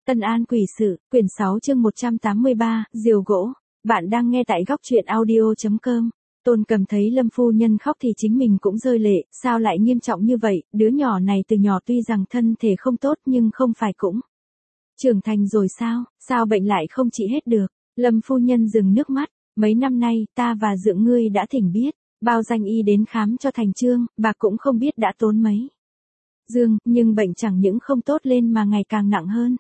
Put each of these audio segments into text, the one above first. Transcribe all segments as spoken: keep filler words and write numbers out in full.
Tân An quỷ sự, quyển sáu chương một trăm tám mươi ba, diều gỗ. Bạn đang nghe tại góc truyện audio chấm com. Tôn Cầm thấy Lâm phu nhân khóc thì chính mình cũng rơi lệ, sao lại nghiêm trọng như vậy, đứa nhỏ này từ nhỏ tuy rằng thân thể không tốt nhưng không phải cũng trưởng thành rồi sao, sao bệnh lại không trị hết được. Lâm phu nhân dừng nước mắt, mấy năm nay ta và Dượng ngươi đã thỉnh biết, bao danh y đến khám cho Thành Trương, bà cũng không biết đã tốn mấy dương, nhưng bệnh chẳng những không tốt lên mà ngày càng nặng hơn.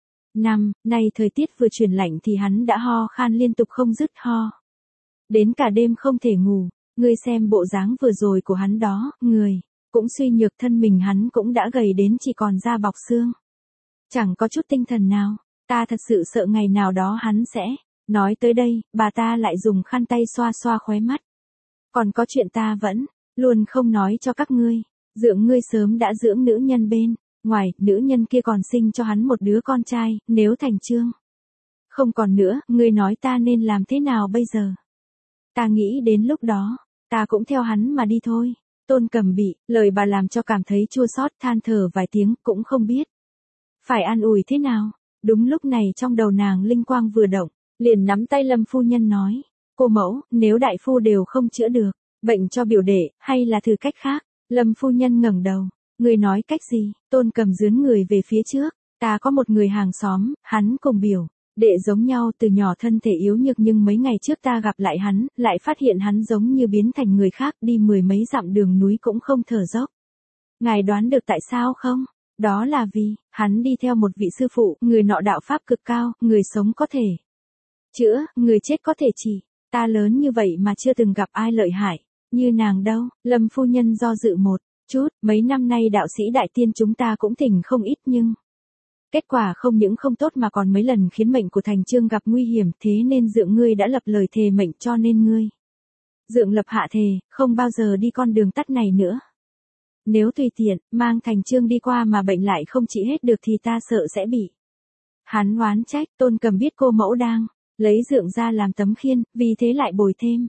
Năm, nay thời tiết vừa chuyển lạnh thì hắn đã ho khan liên tục không dứt ho. Đến cả đêm không thể ngủ, ngươi xem bộ dáng vừa rồi của hắn đó, người cũng suy nhược, thân mình hắn cũng đã gầy đến chỉ còn da bọc xương. Chẳng có chút tinh thần nào, ta thật sự sợ ngày nào đó hắn sẽ. Nói tới đây, bà ta lại dùng khăn tay xoa xoa khóe mắt. Còn có chuyện ta vẫn luôn không nói cho các ngươi, Dượng ngươi sớm đã dưỡng nữ nhân bên ngoài, nữ nhân kia còn sinh cho hắn một đứa con trai, nếu Thành Trương không còn nữa, ngươi nói ta nên làm thế nào bây giờ? Ta nghĩ đến lúc đó, ta cũng theo hắn mà đi thôi. Tôn Cầm bị lời bà làm cho cảm thấy chua xót, than thở vài tiếng, cũng không biết phải an ủi thế nào. Đúng lúc này trong đầu nàng linh quang vừa động, liền nắm tay Lâm phu nhân nói, cô mẫu, nếu đại phu đều không chữa được bệnh cho biểu đệ, hay là thử cách khác? Lâm phu nhân ngẩng đầu, người nói cách gì? Tôn Cầm dướn người về phía trước, ta có một người hàng xóm, hắn cùng biểu đệ giống nhau, từ nhỏ thân thể yếu nhược, nhưng mấy ngày trước ta gặp lại hắn, lại phát hiện hắn giống như biến thành người khác, đi mười mấy dặm đường núi cũng không thở dốc. Ngài đoán được tại sao không? Đó là vì hắn đi theo một vị sư phụ, người nọ đạo pháp cực cao, người sống có thể chữa, người chết có thể trị. Ta lớn như vậy mà chưa từng gặp ai lợi hại như nàng đâu. Lâm phu nhân do dự một chút, mấy năm nay đạo sĩ đại tiên chúng ta cũng thỉnh không ít nhưng kết quả không những không tốt mà còn mấy lần khiến mệnh của Thành Trương gặp nguy hiểm, thế nên Dượng ngươi đã lập lời thề mệnh, cho nên ngươi Dượng lập hạ thề, không bao giờ đi con đường tắt này nữa. Nếu tùy tiện, mang Thành Trương đi qua mà bệnh lại không trị hết được thì ta sợ sẽ bị hắn oán trách. Tôn Cầm biết cô mẫu đang lấy Dượng ra làm tấm khiên, vì thế lại bồi thêm.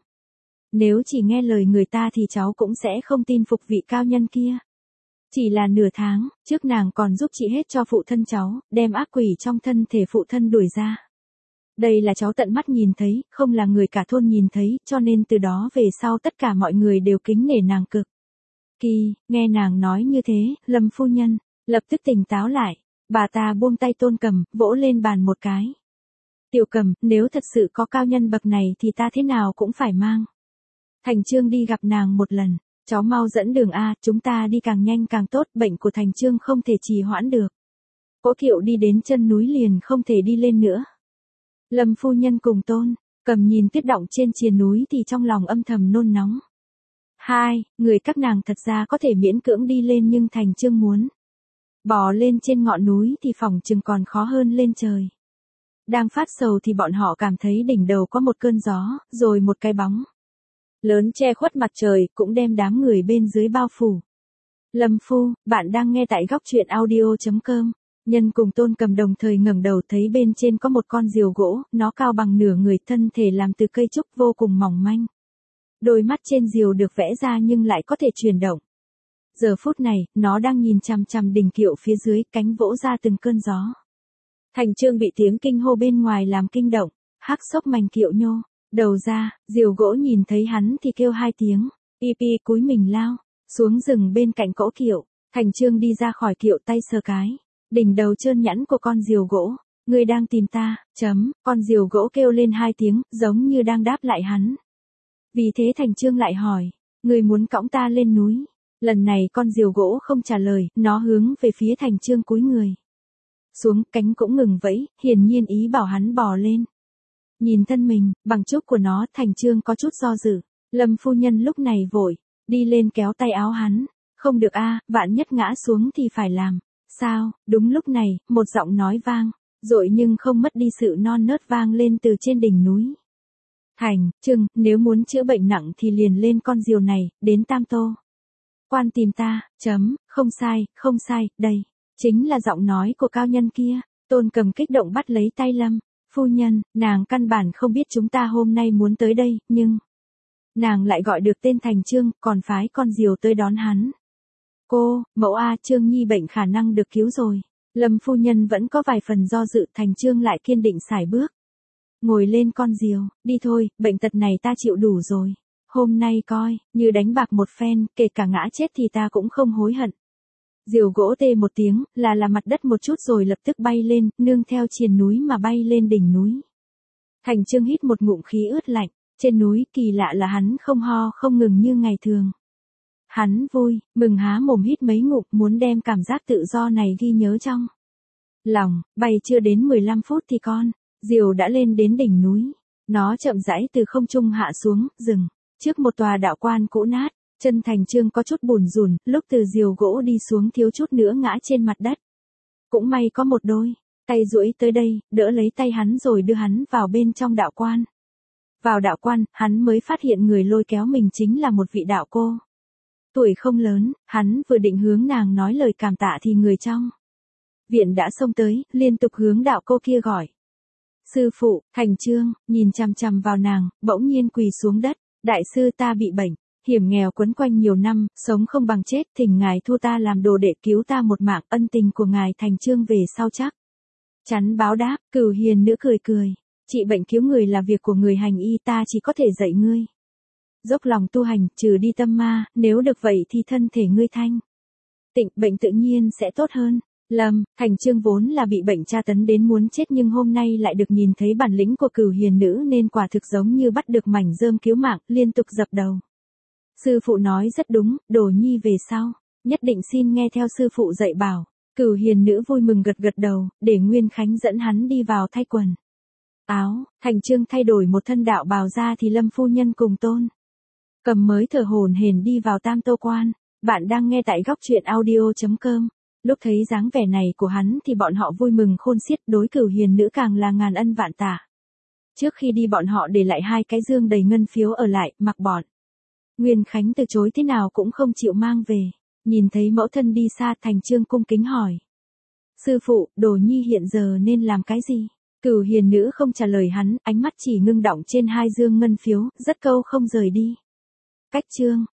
Nếu chỉ nghe lời người ta thì cháu cũng sẽ không tin phục vị cao nhân kia. Chỉ là nửa tháng, trước nàng còn giúp trị hết cho phụ thân cháu, đem ác quỷ trong thân thể phụ thân đuổi ra. Đây là cháu tận mắt nhìn thấy, không là người cả thôn nhìn thấy, cho nên từ đó về sau tất cả mọi người đều kính nể nàng cực kỳ. Nghe nàng nói như thế, Lâm phu nhân lập tức tỉnh táo lại, bà ta buông tay Tôn Cầm, vỗ lên bàn một cái. Tiểu Cầm, nếu thật sự có cao nhân bậc này thì ta thế nào cũng phải mang Thành Trương đi gặp nàng một lần. Cháu mau dẫn đường a, chúng ta đi càng nhanh càng tốt, bệnh của Thành Trương không thể trì hoãn được. Cỗ kiệu đi đến chân núi liền không thể đi lên nữa. Lâm phu nhân cùng Tôn Cầm nhìn tuyết đọng trên triền núi thì trong lòng âm thầm nôn nóng. Hai, người các nàng thật ra có thể miễn cưỡng đi lên, nhưng Thành Trương muốn bò lên trên ngọn núi thì phòng chừng còn khó hơn lên trời. Đang phát sầu thì bọn họ cảm thấy đỉnh đầu có một cơn gió, rồi một cái bóng lớn che khuất mặt trời, cũng đem đám người bên dưới bao phủ. Lâm phu, bạn đang nghe tại góc truyện audio chấm com. Nhân cùng Tôn Cầm đồng thời ngẩng đầu thấy bên trên có một con diều gỗ, nó cao bằng nửa người, thân thể làm từ cây trúc vô cùng mỏng manh. Đôi mắt trên diều được vẽ ra nhưng lại có thể chuyển động. Giờ phút này, nó đang nhìn chằm chằm đỉnh kiệu phía dưới, cánh vỗ ra từng cơn gió. Thành Trương bị tiếng kinh hô bên ngoài làm kinh động, hắc xốc mảnh kiệu nhô đầu ra, diều gỗ nhìn thấy hắn thì kêu hai tiếng, pi pi cúi mình lao xuống rừng bên cạnh cỗ kiệu. Thành Trương đi ra khỏi kiệu, tay sờ cái đỉnh đầu trơn nhẵn của con diều gỗ. Ngươi đang tìm ta? Chấm, con diều gỗ kêu lên hai tiếng, giống như đang đáp lại hắn. Vì thế Thành Trương lại hỏi, ngươi muốn cõng ta lên núi? Lần này con diều gỗ không trả lời, nó hướng về phía Thành Trương cúi người xuống, cánh cũng ngừng vẫy, hiển nhiên ý bảo hắn bò lên. Nhìn thân mình bằng trúc của nó, Thành Trương có chút do dự. Lâm phu nhân lúc này vội đi lên kéo tay áo hắn. Không được a, vạn nhất ngã xuống thì phải làm sao? Đúng lúc này, một giọng nói vang dội nhưng không mất đi sự non nớt vang lên từ trên đỉnh núi. Thành Trương, nếu muốn chữa bệnh nặng thì liền lên con diều này, đến Tam Tô Quan tìm ta. Chấm, không sai, không sai, đây chính là giọng nói của cao nhân kia. Tôn Cầm kích động bắt lấy tay Lâm phu nhân, nàng căn bản không biết chúng ta hôm nay muốn tới đây, nhưng nàng lại gọi được tên Thành Trương, còn phái con diều tới đón hắn. Cô, mẫu a, Trương Nhi bệnh khả năng được cứu rồi. Lâm phu nhân vẫn có vài phần do dự, Thành Chương lại kiên định sải bước. Ngồi lên con diều, đi thôi, bệnh tật này ta chịu đủ rồi. Hôm nay coi, như đánh bạc một phen, kể cả ngã chết thì ta cũng không hối hận. Diều gỗ tê một tiếng, là là mặt đất một chút rồi lập tức bay lên, nương theo triền núi mà bay lên đỉnh núi. Thành Chương hít một ngụm khí ướt lạnh, trên núi kỳ lạ là hắn không ho không ngừng như ngày thường. Hắn vui, mừng há mồm hít mấy ngụm muốn đem cảm giác tự do này ghi nhớ trong lòng, bay chưa đến mười lăm phút thì con diều đã lên đến đỉnh núi. Nó chậm rãi từ không trung hạ xuống, dừng trước một tòa đạo quan cũ nát. Chân Thành Chương có chút bùn rùn, lúc từ diều gỗ đi xuống thiếu chút nữa ngã trên mặt đất. Cũng may có một đôi tay duỗi tới đây, đỡ lấy tay hắn rồi đưa hắn vào bên trong đạo quan. Vào đạo quan, hắn mới phát hiện người lôi kéo mình chính là một vị đạo cô. Tuổi không lớn, hắn vừa định hướng nàng nói lời cảm tạ thì người trong viện đã xông tới, liên tục hướng đạo cô kia gọi. Sư phụ, Thành Chương, nhìn chằm chằm vào nàng, bỗng nhiên quỳ xuống đất. Đại sư ta bị bệnh, hiểm nghèo quấn quanh nhiều năm, sống không bằng chết, thỉnh ngài thu ta làm đồ để cứu ta một mạng, ân tình của ngài Thành Chương về sau chắc chắn báo đáp. Cửu Hiền nữ cười cười. Trị bệnh cứu người là việc của người hành y, ta chỉ có thể dạy ngươi dốc lòng tu hành, trừ đi tâm ma, nếu được vậy thì thân thể ngươi thanh tịnh, bệnh tự nhiên sẽ tốt hơn. Lâm Thành Chương vốn là bị bệnh tra tấn đến muốn chết, nhưng hôm nay lại được nhìn thấy bản lĩnh của Cửu Hiền nữ nên quả thực giống như bắt được mảnh rơm cứu mạng, liên tục dập đầu. Sư phụ nói rất đúng, Đồ Nhi về sau nhất định xin nghe theo sư phụ dạy bảo. Cửu Hiền nữ vui mừng gật gật đầu, để Nguyên Khánh dẫn hắn đi vào thay quần áo. Thành Chương thay đổi một thân đạo bào ra thì Lâm phu nhân cùng Tôn Cầm mới thở hổn hển đi vào Tam Tô Quan. Bạn đang nghe tại góc truyện audio chấm com. Lúc thấy dáng vẻ này của hắn thì bọn họ vui mừng khôn xiết, đối Cửu Hiền nữ càng là ngàn ân vạn tạ. Trước khi đi bọn họ để lại hai cái dương đầy ngân phiếu ở lại, mặc bọn Nguyên Khánh từ chối thế nào cũng không chịu mang về. Nhìn thấy mẫu thân đi xa, Thành Chương cung kính hỏi. Sư phụ, Đồ Nhi hiện giờ nên làm cái gì? Cửu Hiền nữ không trả lời hắn, ánh mắt chỉ ngưng đọng trên hai dương ngân phiếu, rất câu không rời đi. Cách chương,